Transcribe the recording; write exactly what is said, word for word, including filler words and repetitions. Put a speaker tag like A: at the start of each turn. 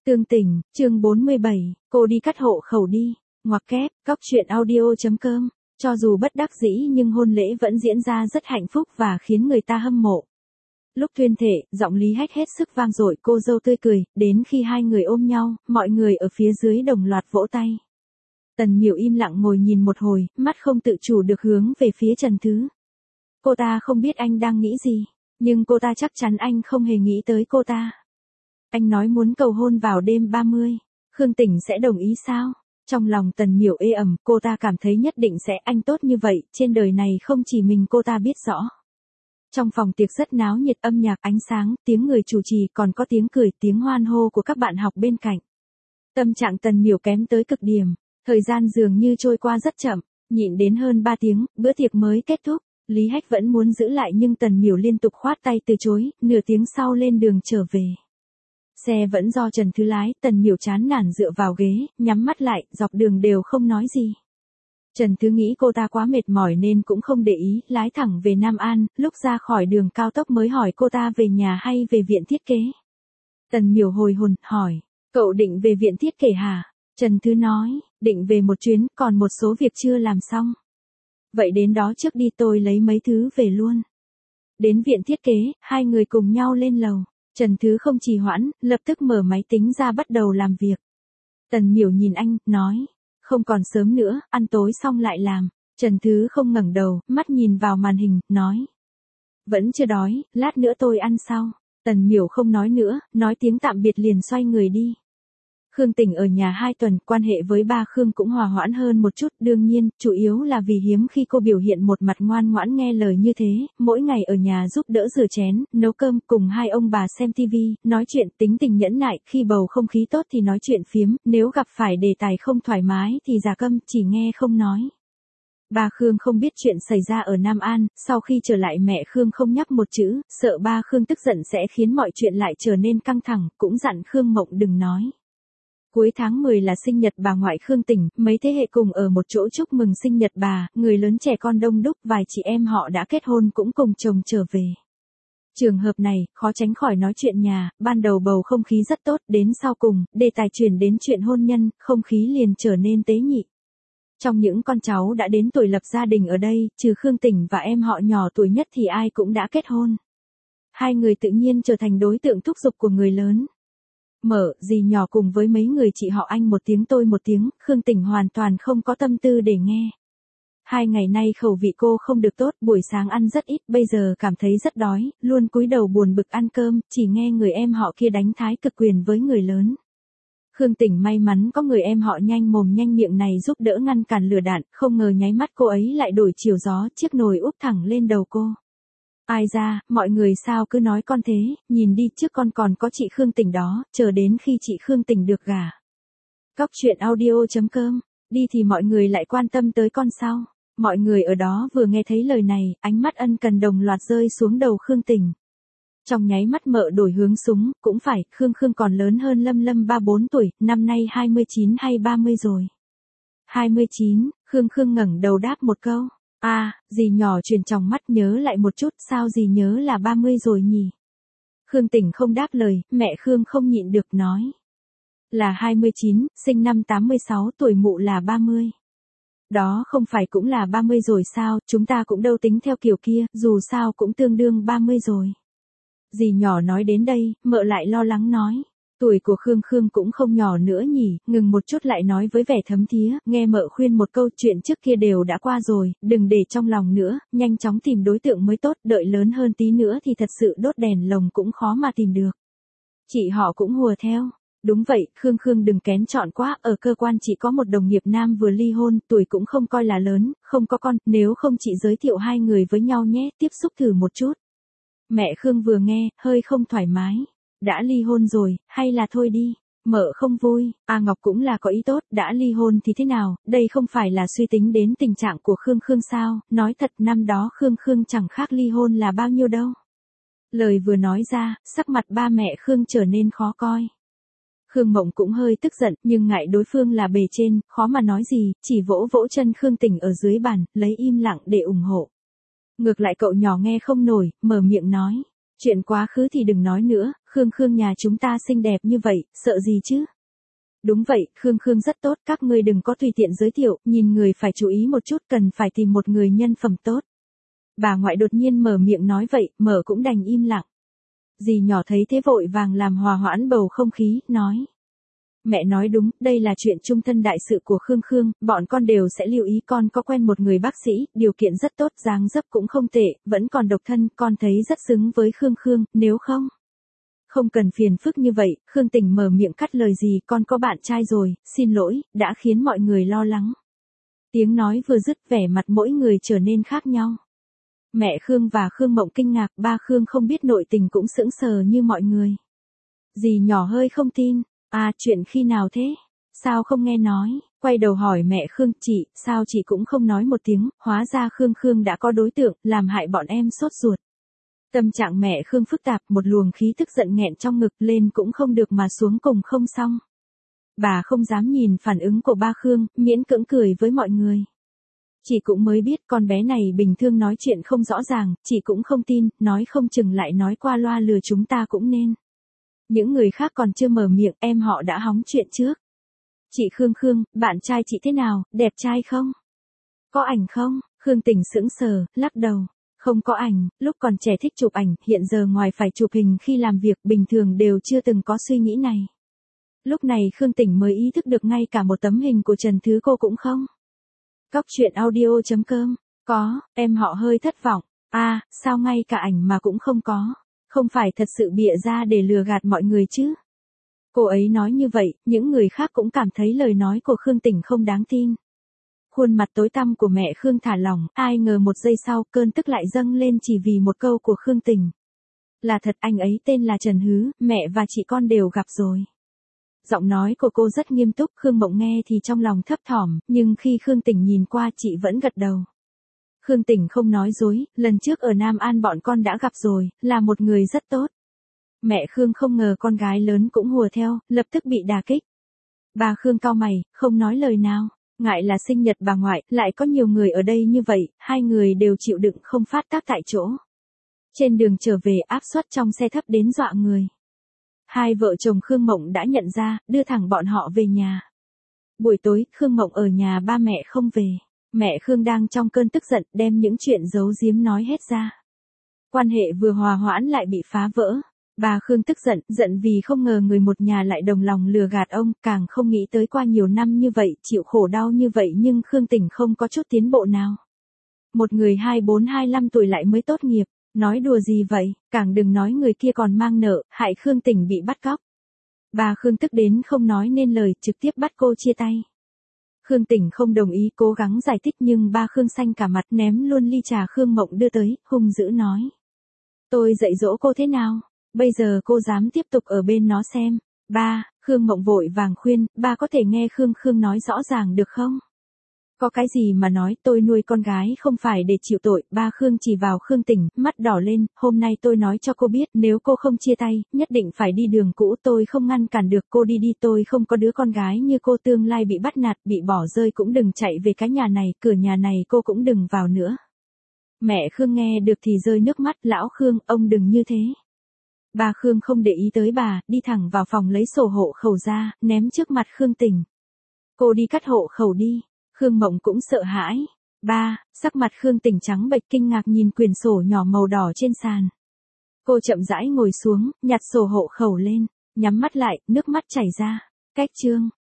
A: Tương Tình, chương bốn mươi bảy, cô đi cắt hộ khẩu đi. Ngoặc kép, góc truyện audio.com. Cho dù bất đắc dĩ nhưng hôn lễ vẫn diễn ra rất hạnh phúc và khiến người ta hâm mộ. Lúc tuyên thệ, giọng Lý Hách hết sức vang dội, cô dâu tươi cười, đến khi hai người ôm nhau, mọi người ở phía dưới đồng loạt vỗ tay. Tần Miểu im lặng ngồi nhìn một hồi, mắt không tự chủ được hướng về phía Trần Thứ. Cô ta không biết anh đang nghĩ gì, nhưng cô ta chắc chắn anh không hề nghĩ tới cô ta. Anh nói muốn cầu hôn vào đêm ba mươi, Khương Tỉnh sẽ đồng ý sao? Trong lòng Tần Miểu ê ẩm, cô ta cảm thấy nhất định sẽ, anh tốt như vậy, trên đời này không chỉ mình cô ta biết rõ. Trong phòng tiệc rất náo nhiệt, âm nhạc, ánh sáng, tiếng người chủ trì, còn có tiếng cười, tiếng hoan hô của các bạn học bên cạnh. Tâm trạng Tần Miểu kém tới cực điểm, thời gian dường như trôi qua rất chậm, nhịn đến hơn ba tiếng, bữa tiệc mới kết thúc. Lý Hách vẫn muốn giữ lại nhưng Tần Miểu liên tục khoát tay từ chối, nửa tiếng sau lên đường trở về. Xe vẫn do Trần Thứ lái, Tần Miểu chán nản dựa vào ghế, nhắm mắt lại, dọc đường đều không nói gì. Trần Thứ nghĩ cô ta quá mệt mỏi nên cũng không để ý, lái thẳng về Nam An, lúc ra khỏi đường cao tốc mới hỏi cô ta về nhà hay về viện thiết kế. Tần Miểu hồi hồn, hỏi, cậu định về viện thiết kế hả? Trần Thứ nói, định về một chuyến, còn một số việc chưa làm xong. Vậy đến đó trước đi, tôi lấy mấy thứ về luôn. Đến viện thiết kế, hai người cùng nhau lên lầu. Trần Thứ không trì hoãn, lập tức mở máy tính ra bắt đầu làm việc. Tần Miểu nhìn anh, nói, không còn sớm nữa, ăn tối xong lại làm. Trần Thứ không ngẩng đầu, mắt nhìn vào màn hình, nói, vẫn chưa đói, lát nữa tôi ăn sau. Tần Miểu không nói nữa, nói tiếng tạm biệt liền xoay người đi. Khương Tỉnh ở nhà hai tuần, quan hệ với ba Khương cũng hòa hoãn hơn một chút, đương nhiên, chủ yếu là vì hiếm khi cô biểu hiện một mặt ngoan ngoãn nghe lời như thế, mỗi ngày ở nhà giúp đỡ rửa chén, nấu cơm, cùng hai ông bà xem tivi, nói chuyện, tính tình nhẫn nại, khi bầu không khí tốt thì nói chuyện phiếm, nếu gặp phải đề tài không thoải mái thì giả câm, chỉ nghe không nói. Ba Khương không biết chuyện xảy ra ở Nam An, sau khi trở lại mẹ Khương không nhắc một chữ, sợ ba Khương tức giận sẽ khiến mọi chuyện lại trở nên căng thẳng, cũng dặn Khương Mộng đừng nói. Cuối tháng mười là sinh nhật bà ngoại Khương Tỉnh, mấy thế hệ cùng ở một chỗ chúc mừng sinh nhật bà, người lớn trẻ con đông đúc, vài chị em họ đã kết hôn cũng cùng chồng trở về. Trường hợp này, khó tránh khỏi nói chuyện nhà, ban đầu bầu không khí rất tốt, đến sau cùng, đề tài chuyển đến chuyện hôn nhân, không khí liền trở nên tế nhị. Trong những con cháu đã đến tuổi lập gia đình ở đây, trừ Khương Tỉnh và em họ nhỏ tuổi nhất thì ai cũng đã kết hôn. Hai người tự nhiên trở thành đối tượng thúc giục của người lớn. Mở, dì nhỏ cùng với mấy người chị họ anh một tiếng tôi một tiếng, Khương Tỉnh hoàn toàn không có tâm tư để nghe. Hai ngày nay khẩu vị cô không được tốt, buổi sáng ăn rất ít, bây giờ cảm thấy rất đói, luôn cúi đầu buồn bực ăn cơm, chỉ nghe người em họ kia đánh thái cực quyền với người lớn. Khương Tỉnh may mắn có người em họ nhanh mồm nhanh miệng này giúp đỡ ngăn cản lửa đạn, không ngờ nháy mắt cô ấy lại đổi chiều gió, chiếc nồi úp thẳng lên đầu cô. Ai ra, mọi người sao cứ nói con thế, nhìn đi trước con còn có chị Khương Tỉnh đó, chờ đến khi chị Khương Tỉnh được gả. Góc truyện audio.com, đi thì mọi người lại quan tâm tới con sao. Mọi người ở đó vừa nghe thấy lời này, ánh mắt ân cần đồng loạt rơi xuống đầu Khương Tỉnh. Trong nháy mắt mợ đổi hướng súng, cũng phải, Khương Khương còn lớn hơn Lâm Lâm ba bốn tuổi, năm nay hai mươi chín hay ba mươi rồi. hai mươi chín, Khương Khương ngẩng đầu đáp một câu. À, dì nhỏ chuyển tròng mắt nhớ lại một chút, sao dì nhớ là ba mươi rồi nhỉ? Khương Tỉnh không đáp lời, mẹ Khương không nhịn được nói. Là hai mươi chín, sinh năm tám mươi sáu, tuổi mụ là ba mươi. Đó không phải cũng là ba mươi rồi sao, chúng ta cũng đâu tính theo kiểu kia, dù sao cũng tương đương ba mươi rồi. Dì nhỏ nói đến đây, mợ lại lo lắng nói. Tuổi của Khương Khương cũng không nhỏ nữa nhỉ, ngừng một chút lại nói với vẻ thấm thía, nghe mợ khuyên một câu chuyện trước kia đều đã qua rồi, đừng để trong lòng nữa, nhanh chóng tìm đối tượng mới tốt, đợi lớn hơn tí nữa thì thật sự đốt đèn lồng cũng khó mà tìm được. Chị họ cũng hùa theo. Đúng vậy, Khương Khương đừng kén chọn quá, ở cơ quan chị có một đồng nghiệp nam vừa ly hôn, tuổi cũng không coi là lớn, không có con, nếu không chị giới thiệu hai người với nhau nhé, tiếp xúc thử một chút. Mẹ Khương vừa nghe, hơi không thoải mái. Đã ly hôn rồi, hay là thôi đi, mợ không vui, A Ngọc cũng là có ý tốt, đã ly hôn thì thế nào, đây không phải là suy tính đến tình trạng của Khương Khương sao, nói thật năm đó Khương Khương chẳng khác ly hôn là bao nhiêu đâu. Lời vừa nói ra, sắc mặt ba mẹ Khương trở nên khó coi. Khương Mộng cũng hơi tức giận, nhưng ngại đối phương là bề trên, khó mà nói gì, chỉ vỗ vỗ chân Khương Tỉnh ở dưới bàn, lấy im lặng để ủng hộ. Ngược lại cậu nhỏ nghe không nổi, mở miệng nói. Chuyện quá khứ thì đừng nói nữa, Khương Khương nhà chúng ta xinh đẹp như vậy, sợ gì chứ? Đúng vậy, Khương Khương rất tốt, các ngươi đừng có tùy tiện giới thiệu, nhìn người phải chú ý một chút, cần phải tìm một người nhân phẩm tốt. Bà ngoại đột nhiên mở miệng nói vậy, mở cũng đành im lặng. Dì nhỏ thấy thế vội vàng làm hòa hoãn bầu không khí, nói. Mẹ nói đúng, đây là chuyện chung thân đại sự của Khương Khương, bọn con đều sẽ lưu ý. Con có quen một người bác sĩ, điều kiện rất tốt, dáng dấp cũng không tệ, vẫn còn độc thân, con thấy rất xứng với Khương Khương, nếu không. Không cần phiền phức như vậy, Khương Tình mở miệng cắt lời gì, con có bạn trai rồi, xin lỗi, đã khiến mọi người lo lắng. Tiếng nói vừa dứt, vẻ mặt mỗi người trở nên khác nhau. Mẹ Khương và Khương Mộng kinh ngạc, ba Khương không biết nội tình cũng sững sờ như mọi người. Dì nhỏ hơi không tin, à chuyện khi nào thế? Sao không nghe nói? Quay đầu hỏi mẹ Khương, chị, sao chị cũng không nói một tiếng, hóa ra Khương Khương đã có đối tượng, làm hại bọn em sốt ruột. Tâm trạng mẹ Khương phức tạp, một luồng khí tức giận nghẹn trong ngực, lên cũng không được mà xuống cùng không xong. Bà không dám nhìn phản ứng của ba Khương, miễn cưỡng cười với mọi người. Chị cũng mới biết con bé này bình thường nói chuyện không rõ ràng, chị cũng không tin, nói không chừng lại nói qua loa lừa chúng ta cũng nên. Những người khác còn chưa mở miệng, em họ đã hóng chuyện trước. Chị Khương Khương, bạn trai chị thế nào, đẹp trai không? Có ảnh không? Khương Tình sững sờ, lắc đầu. Không có ảnh, lúc còn trẻ thích chụp ảnh, hiện giờ ngoài phải chụp hình khi làm việc bình thường đều chưa từng có suy nghĩ này. Lúc này Khương Tình mới ý thức được ngay cả một tấm hình của Trần Thứ cô cũng không. Cóc truyện audio chấm com, có, em họ hơi thất vọng, à, sao ngay cả ảnh mà cũng không có, không phải thật sự bịa ra để lừa gạt mọi người chứ. Cô ấy nói như vậy, những người khác cũng cảm thấy lời nói của Khương Tình không đáng tin. Khuôn mặt tối tăm của mẹ Khương thả lỏng, ai ngờ một giây sau cơn tức lại dâng lên chỉ vì một câu của Khương Tình. Là thật, anh ấy tên là Trần Hứ, mẹ và chị con đều gặp rồi. Giọng nói của cô rất nghiêm túc, Khương Mộng nghe thì trong lòng thấp thỏm, nhưng khi Khương Tình nhìn qua chị vẫn gật đầu. Khương Tình không nói dối, lần trước ở Nam An bọn con đã gặp rồi, là một người rất tốt. Mẹ Khương không ngờ con gái lớn cũng hùa theo, lập tức bị đả kích. Bà Khương cau mày, không nói lời nào, ngại là sinh nhật bà ngoại, lại có nhiều người ở đây như vậy, hai người đều chịu đựng không phát tác tại chỗ. Trên đường trở về áp suất trong xe thấp đến dọa người. Hai vợ chồng Khương Mộng đã nhận ra, đưa thẳng bọn họ về nhà. Buổi tối, Khương Mộng ở nhà ba mẹ không về. Mẹ Khương đang trong cơn tức giận, đem những chuyện giấu giếm nói hết ra. Quan hệ vừa hòa hoãn lại bị phá vỡ. Bà Khương tức giận, giận vì không ngờ người một nhà lại đồng lòng lừa gạt ông, càng không nghĩ tới qua nhiều năm như vậy, chịu khổ đau như vậy nhưng Khương Tình không có chút tiến bộ nào. Một người hai bốn hai lăm tuổi lại mới tốt nghiệp. Nói đùa gì vậy, càng đừng nói người kia còn mang nợ, hại Khương Tình bị bắt cóc. Bà Khương tức đến không nói nên lời, trực tiếp bắt cô chia tay. Khương Tình không đồng ý, cố gắng giải thích nhưng ba Khương xanh cả mặt, ném luôn ly trà Khương Mộng đưa tới, hung dữ nói. Tôi dạy dỗ cô thế nào, bây giờ cô dám tiếp tục ở bên nó xem. Ba, Khương Mộng vội vàng khuyên, ba có thể nghe Khương Khương nói rõ ràng được không? Có cái gì mà nói, tôi nuôi con gái không phải để chịu tội. Ba Khương chỉ vào Khương Tình, mắt đỏ lên, hôm nay tôi nói cho cô biết, nếu cô không chia tay, nhất định phải đi đường cũ, tôi không ngăn cản được cô đi đi, tôi không có đứa con gái như cô, tương lai bị bắt nạt, bị bỏ rơi cũng đừng chạy về cái nhà này, cửa nhà này cô cũng đừng vào nữa. Mẹ Khương nghe được thì rơi nước mắt, lão Khương, ông đừng như thế. Ba Khương không để ý tới bà, đi thẳng vào phòng lấy sổ hộ khẩu ra, ném trước mặt Khương Tình. Cô đi cắt hộ khẩu đi. Khương Mộng cũng sợ hãi. Ba, sắc mặt Khương Tình trắng bệch kinh ngạc nhìn quyển sổ nhỏ màu đỏ trên sàn. Cô chậm rãi ngồi xuống, nhặt sổ hộ khẩu lên, nhắm mắt lại, nước mắt chảy ra. Cách chương.